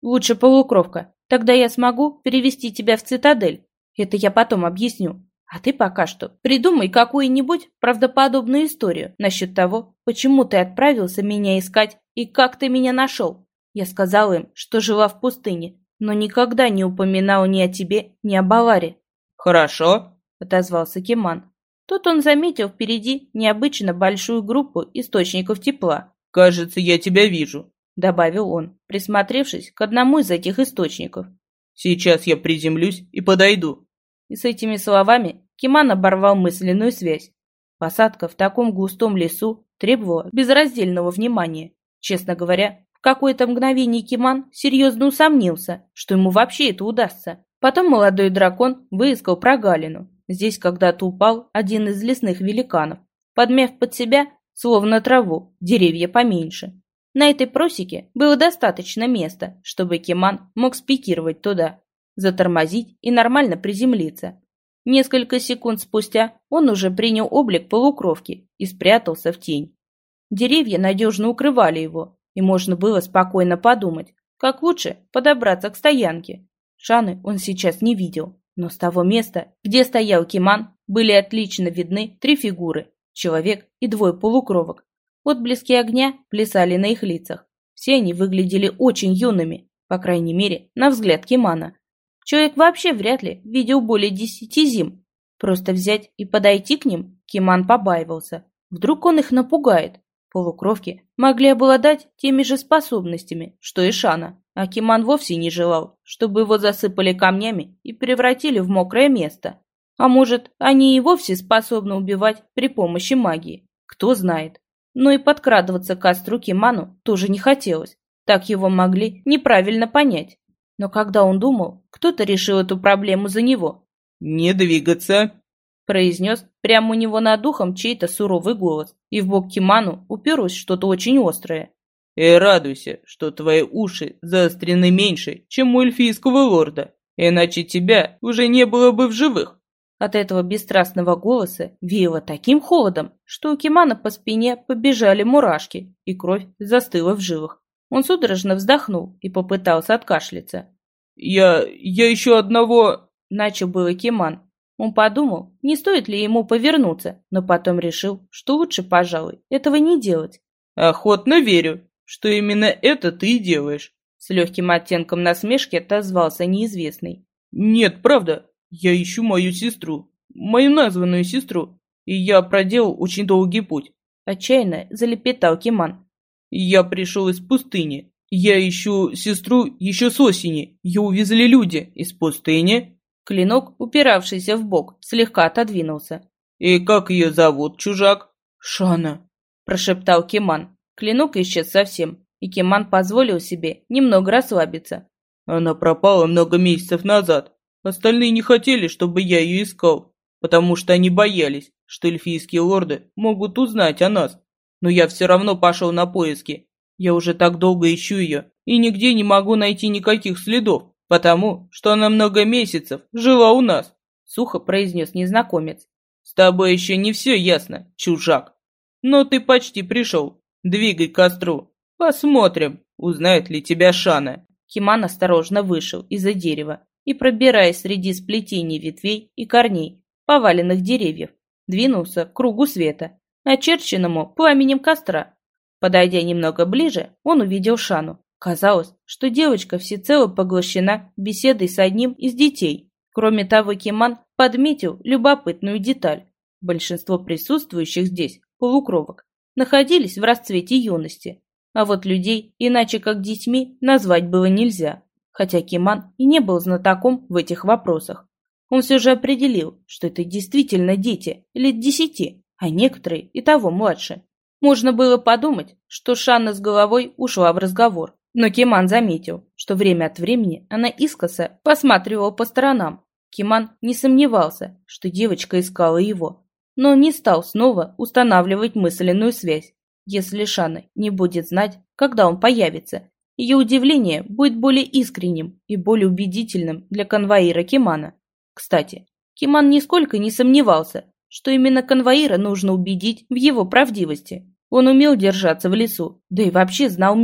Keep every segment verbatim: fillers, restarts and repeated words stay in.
Лучше полукровка. Тогда я смогу перевести тебя в цитадель. Это я потом объясню. А ты пока что придумай какую-нибудь правдоподобную историю насчет того, почему ты отправился меня искать и как ты меня нашел. Я сказала им, что жила в пустыне, но никогда не упоминала ни о тебе, ни об Аларе. «Хорошо», — отозвался Киман. Тут он заметил впереди необычно большую группу источников тепла. «Кажется, я тебя вижу», — добавил он, присмотревшись к одному из этих источников. «Сейчас я приземлюсь и подойду». И с этими словами Киман оборвал мысленную связь. Посадка в таком густом лесу требовала безраздельного внимания. Честно говоря, в какое-то мгновение Киман серьезно усомнился, что ему вообще это удастся. Потом молодой дракон выискал прогалину. Здесь когда-то упал один из лесных великанов, подмяв под себя, словно траву, деревья поменьше. На этой просеке было достаточно места, чтобы Киман мог спикировать туда, затормозить и нормально приземлиться. Несколько секунд спустя он уже принял облик полукровки и спрятался в тень. Деревья надежно укрывали его, и можно было спокойно подумать, как лучше подобраться к стоянке. Шаны он сейчас не видел, но с того места, где стоял Киман, были отлично видны три фигуры – человек и двое полукровок. Отблески огня плясали на их лицах. Все они выглядели очень юными, по крайней мере, на взгляд Кимана. Человек вообще вряд ли видел более десяти зим. Просто взять и подойти к ним Киман побаивался. Вдруг он их напугает. Полукровки могли обладать теми же способностями, что и Шана, а Киман вовсе не желал, чтобы его засыпали камнями и превратили в мокрое место. А может, они и вовсе способны убивать при помощи магии. Кто знает. Но и подкрадываться к костру Киману тоже не хотелось. Так его могли неправильно понять. Но когда он думал, кто-то решил эту проблему за него. «Не двигаться», — произнес прямо у него над ухом чей-то суровый голос, и в бок Киману уперлось что-то очень острое. «И радуйся, что твои уши заострены меньше, чем у эльфийского лорда, иначе тебя уже не было бы в живых». От этого бесстрастного голоса веяло таким холодом, что у Кимана по спине побежали мурашки, и кровь застыла в жилах. Он судорожно вздохнул и попытался откашляться. «Я... я еще одного...» — начал было Киман. Он подумал, не стоит ли ему повернуться, но потом решил, что лучше, пожалуй, этого не делать. «Охотно верю, что именно это ты и делаешь», — с легким оттенком насмешки отозвался неизвестный. «Нет, правда, я ищу мою сестру, мою названную сестру, и я проделал очень долгий путь», — отчаянно залепетал Киман. «Я пришел из пустыни. Я ищу сестру еще с осени. Ее увезли люди из пустыни». Клинок, упиравшийся в бок, слегка отодвинулся. «И как ее зовут, чужак?» «Шана», — прошептал Киман. Клинок исчез совсем, и Киман позволил себе немного расслабиться. «Она пропала много месяцев назад. Остальные не хотели, чтобы я ее искал, потому что они боялись, что эльфийские лорды могут узнать о нас. Но я все равно пошел на поиски. Я уже так долго ищу ее, и нигде не могу найти никаких следов, потому что она много месяцев жила у нас», — сухо произнес незнакомец. «С тобой еще не все ясно, чужак. Но ты почти пришел. Двигай к костру. Посмотрим, узнает ли тебя Шана». Киман осторожно вышел из-за дерева и, пробираясь среди сплетений ветвей и корней поваленных деревьев, двинулся к кругу света, очерченному пламенем костра. Подойдя немного ближе, он увидел Шану. Казалось, что девочка всецело поглощена беседой с одним из детей. Кроме того, Киман подметил любопытную деталь. Большинство присутствующих здесь, полукровок, находились в расцвете юности. А вот людей, иначе как детьми, назвать было нельзя. Хотя Киман и не был знатоком в этих вопросах. Он все же определил, что это действительно дети, лет десяти, а некоторые и того младше. Можно было подумать, что Шана с головой ушла в разговор, но Киман заметил, что время от времени она искоса посматривала по сторонам. Киман не сомневался, что девочка искала его, но он не стал снова устанавливать мысленную связь. Если Шана не будет знать, когда он появится, ее удивление будет более искренним и более убедительным для конвоира Кимана. Кстати, Киман нисколько не сомневался, что именно конвоира нужно убедить в его правдивости. Он умел держаться в лесу, да и вообще знал мир.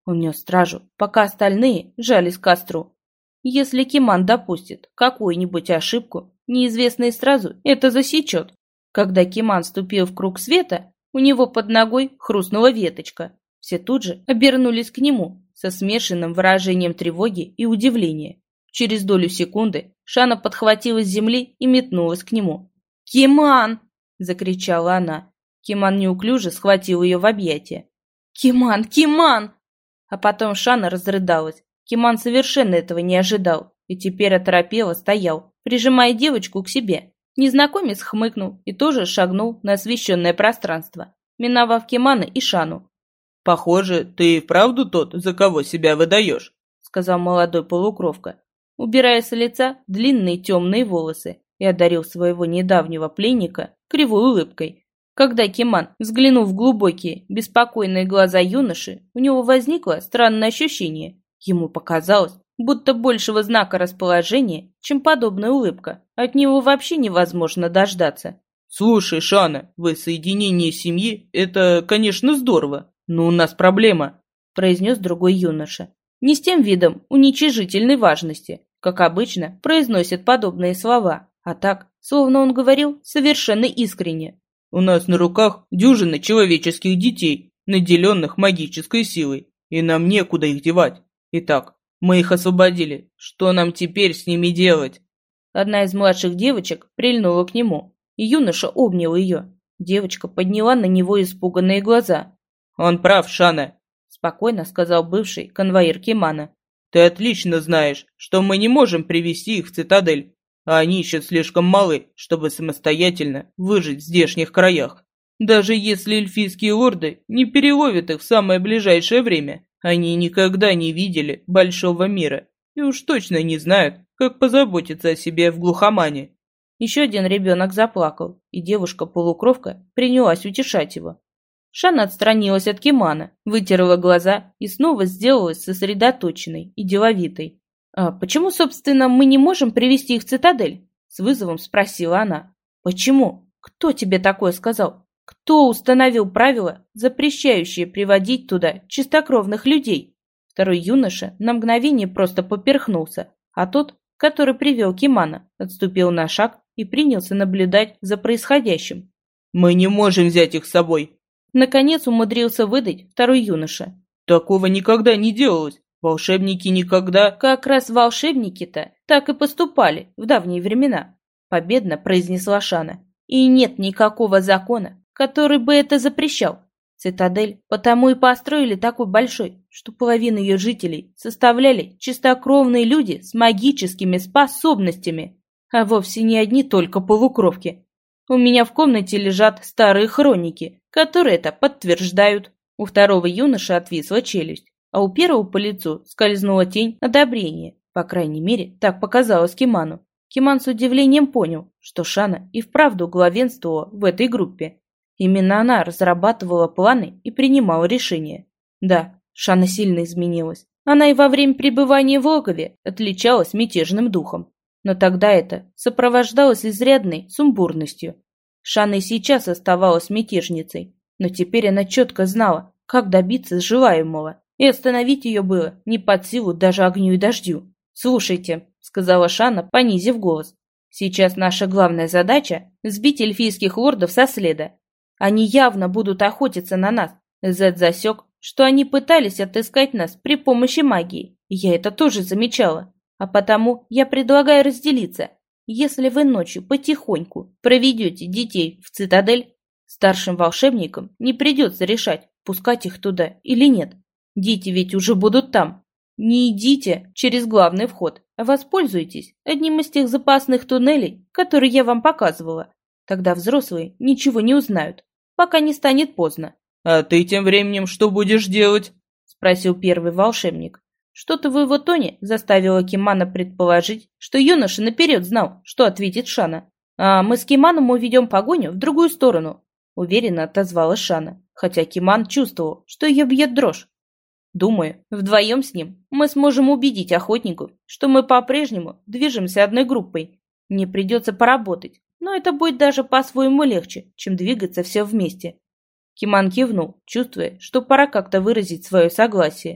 Он нес стражу, пока остальные жались к костру. Если Киман допустит какую-нибудь ошибку, неизвестный сразу это засечет. Когда Киман вступил в круг света, у него под ногой хрустнула веточка. Все тут же обернулись к нему со смешанным выражением тревоги и удивления. Через долю секунды Шана подхватила с земли и метнулась к нему. «Киман!» – закричала она. Киман неуклюже схватил ее в объятия. «Киман! Киман!» А потом Шана разрыдалась. Киман совершенно этого не ожидал и теперь оторопело стоял, прижимая девочку к себе. Незнакомец хмыкнул и тоже шагнул на освещенное пространство, миновав Кимана и Шану. «Похоже, ты и вправду тот, за кого себя выдаешь», — сказал молодой полукровка, убирая с лица длинные темные волосы, и одарил своего недавнего пленника кривой улыбкой. Когда Киман взглянул в глубокие, беспокойные глаза юноши, у него возникло странное ощущение. Ему показалось, будто большего знака расположения, чем подобная улыбка, от него вообще невозможно дождаться. «Слушай, Шана, воссоединение семьи – это, конечно, здорово, но у нас проблема», – произнес другой юноша. Не с тем видом уничижительной важности, как обычно произносят подобные слова, а так, словно он говорил совершенно искренне. «У нас на руках дюжина человеческих детей, наделенных магической силой, и нам некуда их девать. Итак, мы их освободили. Что нам теперь с ними делать?» Одна из младших девочек прильнула к нему, и юноша обнял ее. Девочка подняла на него испуганные глаза. «Он прав, Шана», — спокойно сказал бывший конвоир Кимана. «Ты отлично знаешь, что мы не можем привести их в цитадель, а они еще слишком малы, чтобы самостоятельно выжить в здешних краях. Даже если эльфийские лорды не переловят их в самое ближайшее время, они никогда не видели большого мира и уж точно не знают, как позаботиться о себе в глухомане». Еще один ребенок заплакал, и девушка-полукровка принялась утешать его. Шана отстранилась от Кимана, вытерла глаза и снова сделалась сосредоточенной и деловитой. «А почему, собственно, мы не можем привести их в цитадель?» — с вызовом спросила она. «Почему? Кто тебе такое сказал? Кто установил правила, запрещающие приводить туда чистокровных людей?» Второй юноша на мгновение просто поперхнулся, а тот, который привел Кимана, отступил на шаг и принялся наблюдать за происходящим. «Мы не можем взять их с собой», — наконец умудрился выдать второй юноша. «Такого никогда не делалось. Волшебники никогда...» «Как раз волшебники-то так и поступали в давние времена», — победно произнесла Шана. «И нет никакого закона, который бы это запрещал. Цитадель потому и построили такой большой, что половину ее жителей составляли чистокровные люди с магическими способностями, а вовсе не одни только полукровки. У меня в комнате лежат старые хроники, которые это подтверждают». У второго юноши отвисла челюсть, а у первого по лицу скользнула тень одобрения. По крайней мере, так показалось Киману. Киман с удивлением понял, что Шана и вправду главенствовала в этой группе. Именно она разрабатывала планы и принимала решения. Да, Шана сильно изменилась. Она и во время пребывания в логове отличалась мятежным духом. Но тогда это сопровождалось изрядной сумбурностью. Шана и сейчас оставалась мятежницей, но теперь она четко знала, как добиться желаемого, и остановить ее было не под силу даже огню и дождю. «Слушайте», — сказала Шана, понизив голос, — «сейчас наша главная задача — сбить эльфийских лордов со следа. Они явно будут охотиться на нас. Зед засек, что они пытались отыскать нас при помощи магии, и я это тоже замечала. А потому я предлагаю разделиться. Если вы ночью потихоньку проведете детей в цитадель, старшим волшебникам не придется решать, пускать их туда или нет. Дети ведь уже будут там. Не идите через главный вход, а воспользуйтесь одним из тех запасных туннелей, которые я вам показывала. Тогда взрослые ничего не узнают, пока не станет поздно». «А ты тем временем что будешь делать?» — спросил первый волшебник. Что-то в его тоне заставило Кимана предположить, что юноша наперед знал, что ответит Шана. «А мы с Киманом уведем погоню в другую сторону», — уверенно отозвалась Шана, хотя Киман чувствовал, что ее бьет дрожь. «Думаю, вдвоем с ним мы сможем убедить охотников, что мы по-прежнему движемся одной группой. Мне придется поработать, но это будет даже по-своему легче, чем двигаться все вместе». Киман кивнул, чувствуя, что пора как-то выразить свое согласие.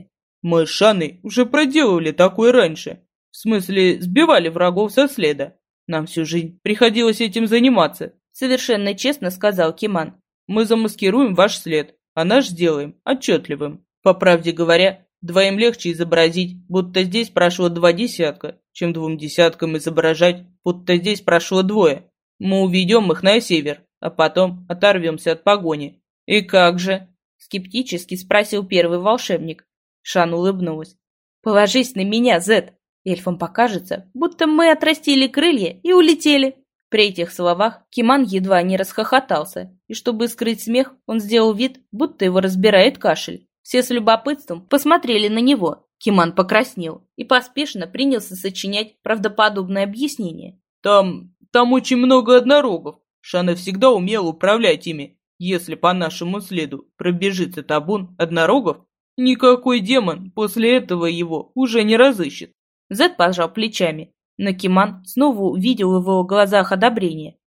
Мы с Шаной уже проделывали такое раньше. В смысле, сбивали врагов со следа. Нам всю жизнь приходилось этим заниматься. Совершенно честно сказал Киман. Мы замаскируем ваш след, а наш сделаем отчетливым. По правде говоря, двоим легче изобразить, будто здесь прошло два десятка, чем двум десяткам изображать, будто здесь прошло двое. Мы уведем их на север, а потом оторвемся от погони. И как же? Скептически спросил первый волшебник. Шан улыбнулась. Положись на меня, Зет. Эльфам покажется, будто мы отрастили крылья и улетели. При этих словах Киман едва не расхохотался, и чтобы скрыть смех, он сделал вид, будто его разбирает кашель. Все с любопытством посмотрели на него. Киман покраснел и поспешно принялся сочинять правдоподобное объяснение. Там, там очень много однорогов. Шана всегда умела управлять ими. Если по нашему следу пробежится табун однорогов, никакой демон после этого его уже не разыщет. Зед пожал плечами, но Киман снова увидел в его глазах одобрение.